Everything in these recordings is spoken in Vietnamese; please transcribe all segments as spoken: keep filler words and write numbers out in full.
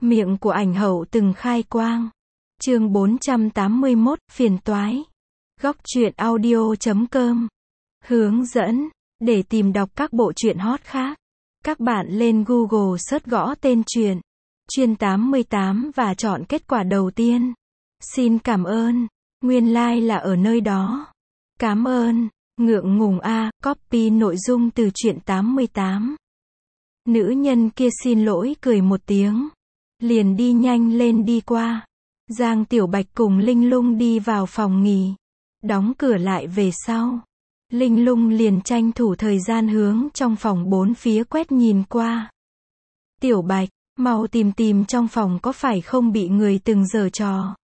Miệng của ảnh hậu từng khai quang. Chương bốn trăm tám mươi mốt, phiền toái. Góc truyện audio chấm com. Hướng dẫn. Để tìm đọc các bộ truyện hot khác, các bạn lên Google search gõ tên truyện Chuyên tám mươi tám và chọn kết quả đầu tiên. Xin cảm ơn. Nguyên lai like là ở nơi đó. Cảm ơn. Ngượng ngùng a, copy nội dung từ truyện tám mươi tám. Nữ nhân kia xin lỗi cười một tiếng, liền đi nhanh lên đi qua. Giang Tiểu Bạch cùng Linh Lung đi vào phòng nghỉ, đóng cửa lại về sau. Linh Lung liền tranh thủ thời gian hướng trong phòng bốn phía quét nhìn qua. Tiểu Bạch, mau tìm tìm trong phòng có phải không bị người từng giở trò.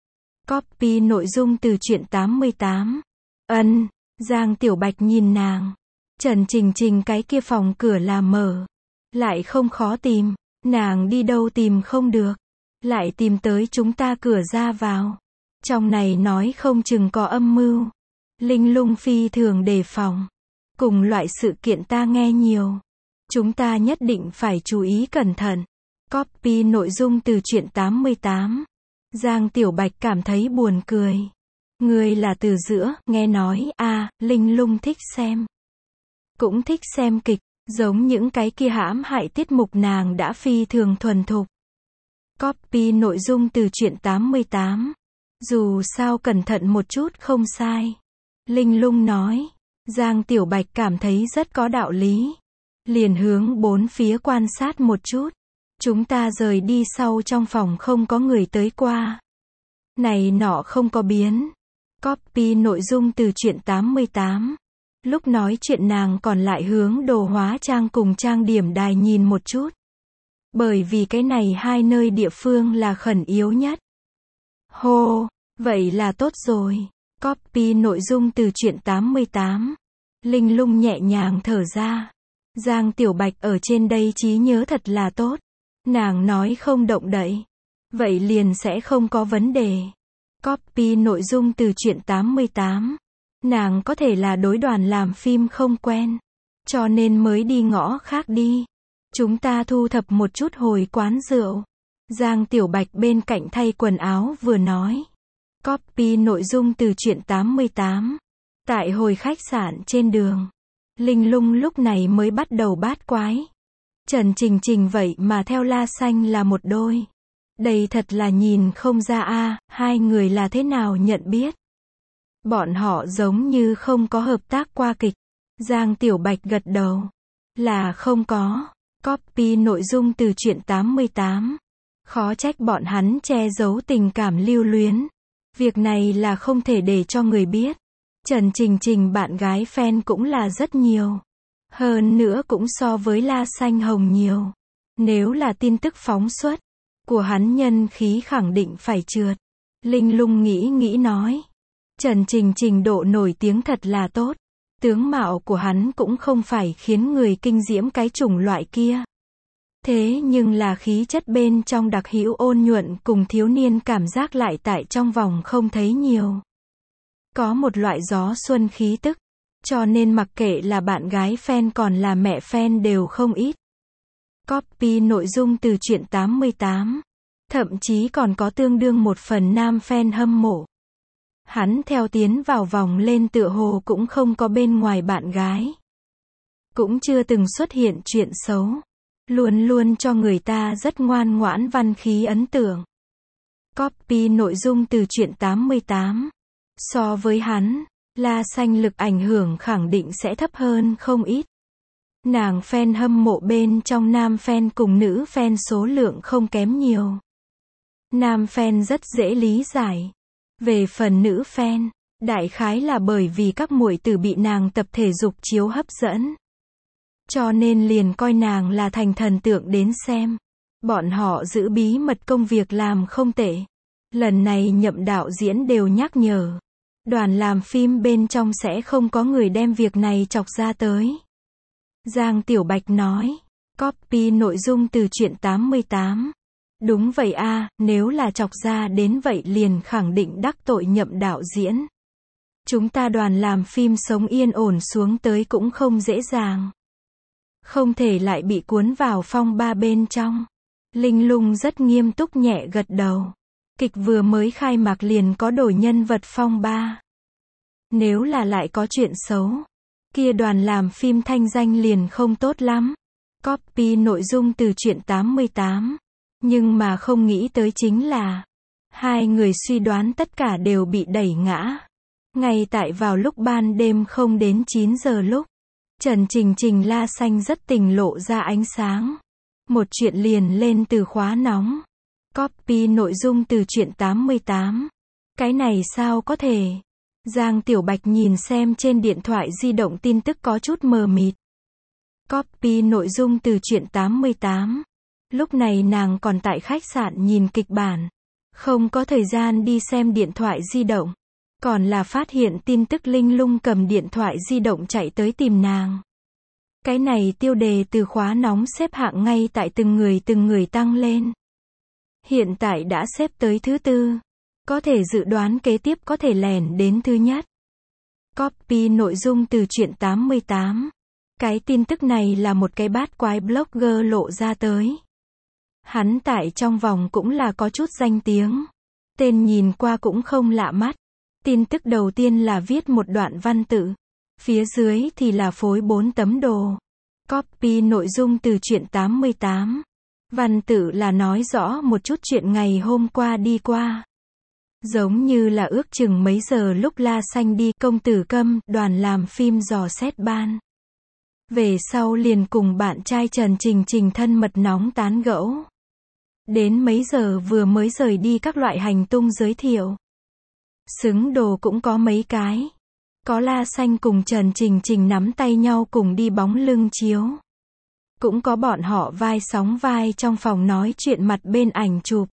Copy nội dung từ truyện tám mươi tám. Ân. Giang Tiểu Bạch nhìn nàng. Trần Trình Trình cái kia phòng cửa là mở, lại không khó tìm. Nàng đi đâu tìm không được, lại tìm tới chúng ta cửa ra vào. Trong này nói không chừng có âm mưu. Linh Lung phi thường đề phòng. Cùng loại sự kiện ta nghe nhiều, chúng ta nhất định phải chú ý cẩn thận. Copy nội dung từ truyện tám mươi tám. Giang Tiểu Bạch cảm thấy buồn cười. Người là từ giữa, nghe nói, a à, Linh Lung thích xem. Cũng thích xem kịch, giống những cái kia hãm hại tiết mục nàng đã phi thường thuần thục. Copy nội dung từ truyện tám mươi tám. Dù sao cẩn thận một chút không sai. Linh Lung nói. Giang Tiểu Bạch cảm thấy rất có đạo lý, liền hướng bốn phía quan sát một chút. Chúng ta rời đi sau trong phòng không có người tới qua. Này nọ không có biến. Copy nội dung từ truyện tám mươi tám. Lúc nói chuyện nàng còn lại hướng đồ hóa trang cùng trang điểm đài nhìn một chút. Bởi vì cái này hai nơi địa phương là khẩn yếu nhất. Hô, vậy là tốt rồi. Copy nội dung từ truyện tám mươi tám. Linh Lung nhẹ nhàng thở ra. Giang Tiểu Bạch ở trên đây trí nhớ thật là tốt. Nàng nói không động đậy, vậy liền sẽ không có vấn đề. Copy nội dung từ truyện tám mươi tám. Nàng có thể là đối đoàn làm phim không quen, cho nên mới đi ngõ khác đi. Chúng ta thu thập một chút hồi quán rượu. Giang Tiểu Bạch bên cạnh thay quần áo vừa nói. Copy nội dung từ truyện tám mươi tám. Tại hồi khách sạn trên đường, Linh Lung lúc này mới bắt đầu bát quái. Trần Trình Trình vậy mà theo La Xanh là một đôi. Đây thật là nhìn không ra a, à, hai người là thế nào nhận biết. Bọn họ giống như không có hợp tác qua kịch. Giang Tiểu Bạch gật đầu. Là không có. Copy nội dung từ truyện tám mươi tám. Khó trách bọn hắn che giấu tình cảm lưu luyến. Việc này là không thể để cho người biết. Trần Trình Trình bạn gái fan cũng là rất nhiều. Hơn nữa cũng so với La Xanh Hồng nhiều. Nếu là tin tức phóng xuất của hắn, nhân khí khẳng định phải trượt. Linh Lung nghĩ nghĩ nói. Trần Trình Trình độ nổi tiếng thật là tốt. Tướng mạo của hắn cũng không phải khiến người kinh diễm cái chủng loại kia. Thế nhưng là khí chất bên trong đặc hữu ôn nhuận cùng thiếu niên cảm giác lại tại trong vòng không thấy nhiều. Có một loại gió xuân khí tức, cho nên mặc kệ là bạn gái fan còn là mẹ fan đều không ít. Copy nội dung từ truyện tám mươi tám. Thậm chí còn có tương đương một phần nam fan hâm mộ. Hắn theo tiến vào vòng lên tựa hồ cũng không có bên ngoài bạn gái. Cũng chưa từng xuất hiện chuyện xấu. Luôn luôn cho người ta rất ngoan ngoãn văn khí ấn tượng. Copy nội dung từ truyện tám mươi tám. So với hắn, La Xanh lực ảnh hưởng khẳng định sẽ thấp hơn không ít. Nàng fan hâm mộ bên trong nam fan cùng nữ fan số lượng không kém nhiều. Nam fan rất dễ lý giải. Về phần nữ fan, đại khái là bởi vì các muội tử bị nàng tập thể dục chiếu hấp dẫn, cho nên liền coi nàng là thành thần tượng đến xem. Bọn họ giữ bí mật công việc làm không tệ. Lần này nhậm đạo diễn đều nhắc nhở. Đoàn làm phim bên trong sẽ không có người đem việc này chọc ra tới. Giang Tiểu Bạch nói. Copy nội dung từ truyện tám mươi tám. Đúng vậy a, à, nếu là chọc ra đến vậy liền khẳng định đắc tội nhậm đạo diễn. Chúng ta đoàn làm phim sống yên ổn xuống tới cũng không dễ dàng. Không thể lại bị cuốn vào phong ba bên trong. Linh Lung rất nghiêm túc nhẹ gật đầu. Kịch vừa mới khai mạc liền có đổi nhân vật phong ba. Nếu là lại có chuyện xấu, kia đoàn làm phim thanh danh liền không tốt lắm. Copy nội dung từ truyện tám mươi tám. Nhưng mà không nghĩ tới chính là, hai người suy đoán tất cả đều bị đẩy ngã. Ngay tại vào lúc ban đêm không đến chín giờ lúc, Trần Trình Trình La Xanh rất tình lộ ra ánh sáng. Một chuyện liền lên từ khóa nóng. Copy nội dung từ truyện tám mươi tám. Cái này sao có thể? Giang Tiểu Bạch nhìn xem trên điện thoại di động tin tức có chút mờ mịt. Copy nội dung từ truyện tám mươi tám. Lúc này nàng còn tại khách sạn nhìn kịch bản. Không có thời gian đi xem điện thoại di động. Còn là phát hiện tin tức Linh Lung cầm điện thoại di động chạy tới tìm nàng. Cái này tiêu đề từ khóa nóng xếp hạng ngay tại từng người từng người tăng lên. Hiện tại đã xếp tới thứ tư. Có thể dự đoán kế tiếp có thể lẻn đến thứ nhất. Copy nội dung từ truyện tám mươi tám. Cái tin tức này là một cái bát quái blogger lộ ra tới. Hắn tại trong vòng cũng là có chút danh tiếng. Tên nhìn qua cũng không lạ mắt. Tin tức đầu tiên là viết một đoạn văn tự. Phía dưới thì là phối bốn tấm đồ. Copy nội dung từ truyện tám mươi tám. Văn tự là nói rõ một chút chuyện ngày hôm qua đi qua. Giống như là ước chừng mấy giờ lúc La Xanh đi công tử Câm, đoàn làm phim dò xét ban. Về sau liền cùng bạn trai Trần Trình Trình thân mật nóng tán gẫu. Đến mấy giờ vừa mới rời đi các loại hành tung giới thiệu. Xứng đồ cũng có mấy cái. Có La Xanh cùng Trần Trình Trình nắm tay nhau cùng đi bóng lưng chiếu. Cũng có bọn họ vai sóng vai trong phòng nói chuyện mặt bên ảnh chụp.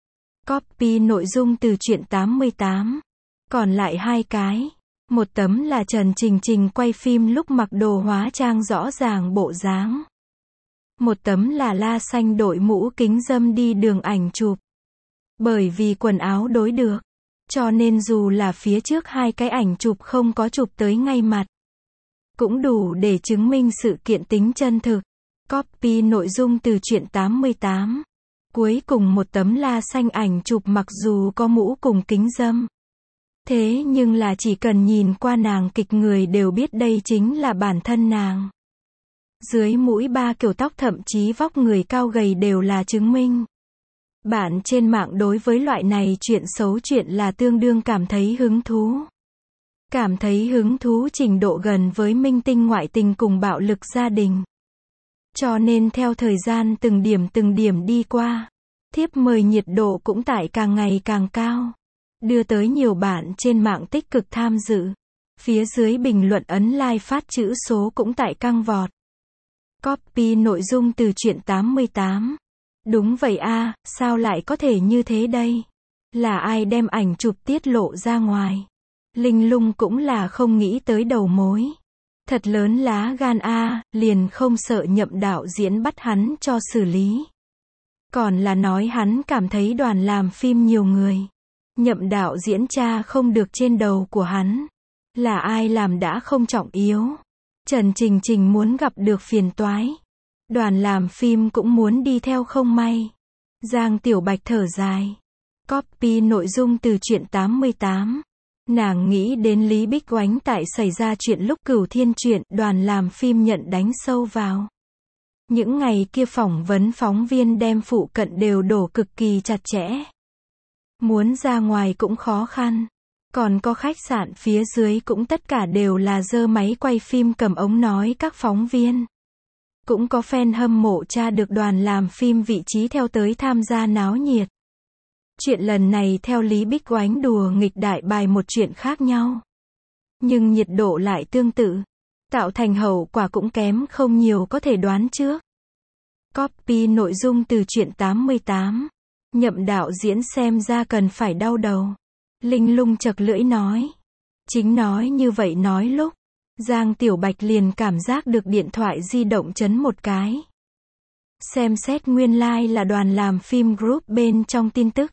Copy nội dung từ truyện tám mươi tám. Còn lại hai cái. Một tấm là Trần Trình Trình quay phim lúc mặc đồ hóa trang rõ ràng bộ dáng. Một tấm là La Xanh đội mũ kính râm đi đường ảnh chụp. Bởi vì quần áo đối được, cho nên dù là phía trước hai cái ảnh chụp không có chụp tới ngay mặt, cũng đủ để chứng minh sự kiện tính chân thực. Copy nội dung từ truyện tám mươi tám. Cuối cùng một tấm La Xanh ảnh chụp mặc dù có mũ cùng kính râm. Thế nhưng là chỉ cần nhìn qua nàng kịch người đều biết đây chính là bản thân nàng. Dưới mũi ba kiểu tóc thậm chí vóc người cao gầy đều là chứng minh. Bạn trên mạng đối với loại này chuyện xấu chuyện là tương đương cảm thấy hứng thú. Cảm thấy hứng thú trình độ gần với minh tinh ngoại tình cùng bạo lực gia đình. Cho nên theo thời gian từng điểm từng điểm đi qua, thiếp mời nhiệt độ cũng tại càng ngày càng cao. Đưa tới nhiều bạn trên mạng tích cực tham dự. Phía dưới bình luận ấn like phát chữ số cũng tại căng vọt. Copy nội dung từ truyện tám mươi tám. Đúng vậy a, sao lại có thể như thế đây? Là ai đem ảnh chụp tiết lộ ra ngoài? Linh Lung cũng là không nghĩ tới đầu mối. Thật lớn lá gan a, liền không sợ Nhậm đạo diễn bắt hắn cho xử lý. Còn là nói hắn cảm thấy đoàn làm phim nhiều người. Nhậm đạo diễn cha không được trên đầu của hắn. Là ai làm đã không trọng yếu. Trần Trình Trình muốn gặp được phiền toái. Đoàn làm phim cũng muốn đi theo không may. Giang Tiểu Bạch thở dài. Copy nội dung từ truyện tám mươi tám. Nàng nghĩ đến Lý Bích Oánh tại xảy ra chuyện lúc Cửu Thiên truyện, đoàn làm phim nhận đánh sâu vào. Những ngày kia phỏng vấn phóng viên đem phụ cận đều đổ cực kỳ chặt chẽ. Muốn ra ngoài cũng khó khăn. Còn có khách sạn phía dưới cũng tất cả đều là giơ máy quay phim cầm ống nói các phóng viên. Cũng có fan hâm mộ tra được đoàn làm phim vị trí theo tới tham gia náo nhiệt. Chuyện lần này theo Lý Bích Oánh đùa nghịch đại bài một chuyện khác nhau. Nhưng nhiệt độ lại tương tự. Tạo thành hậu quả cũng kém không nhiều có thể đoán trước. Copy nội dung từ truyện tám mươi tám. Nhậm đạo diễn xem ra cần phải đau đầu. Linh Lung chật lưỡi nói. Chính nói như vậy nói lúc. Giang Tiểu Bạch liền cảm giác được điện thoại di động chấn một cái. Xem xét nguyên lai like là đoàn làm phim group bên trong tin tức.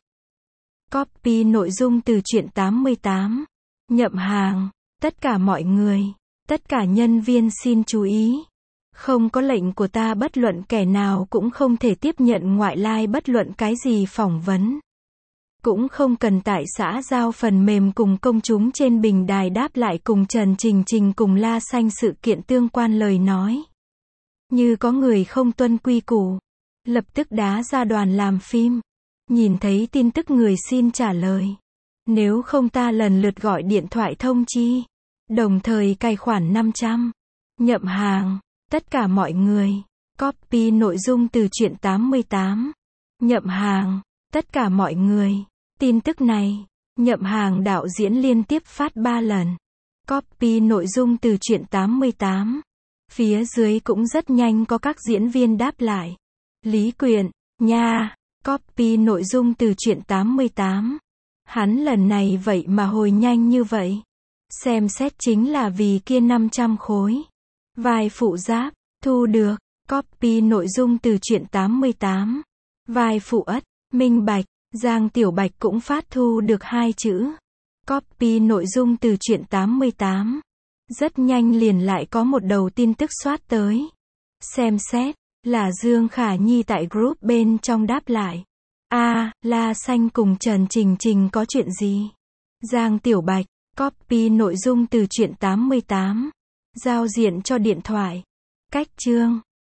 Copy nội dung từ truyện tám mươi tám. Nhậm hàng. Tất cả mọi người. Tất cả nhân viên xin chú ý. Không có lệnh của ta bất luận kẻ nào cũng không thể tiếp nhận ngoại lai bất luận cái gì phỏng vấn. Cũng không cần tại xã giao phần mềm cùng công chúng trên bình đài đáp lại cùng Trần Trình Trình cùng La Xanh sự kiện tương quan lời nói. Như có người không tuân quy củ, lập tức đá ra đoàn làm phim. Nhìn thấy tin tức người xin trả lời. Nếu không ta lần lượt gọi điện thoại thông chi. Đồng thời cài khoản năm trăm. Nhậm hàng. Tất cả mọi người. Copy nội dung từ truyện tám mươi tám. Nhậm hàng. Tất cả mọi người. Tin tức này, nhậm hàng đạo diễn liên tiếp phát ba lần. Copy nội dung từ truyện tám mươi tám. Phía dưới cũng rất nhanh có các diễn viên đáp lại. Lý Quyện, nha, copy nội dung từ truyện tám mươi tám. Hắn lần này vậy mà hồi nhanh như vậy. Xem xét chính là vì kia năm trăm khối. Vai phụ giáp, thu được. Copy nội dung từ truyện tám mươi tám. Vai phụ ất, minh bạch. Giang Tiểu Bạch cũng phát thu được hai chữ. Copy nội dung từ truyện tám mươi tám. Rất nhanh liền lại có một đầu tin tức xoát tới. Xem xét, là Dương Khả Nhi tại group bên trong đáp lại. A, à, La Xanh cùng Trần Trình Trình có chuyện gì? Giang Tiểu Bạch, copy nội dung từ truyện tám mươi tám. Giao diện cho điện thoại. Cách chương.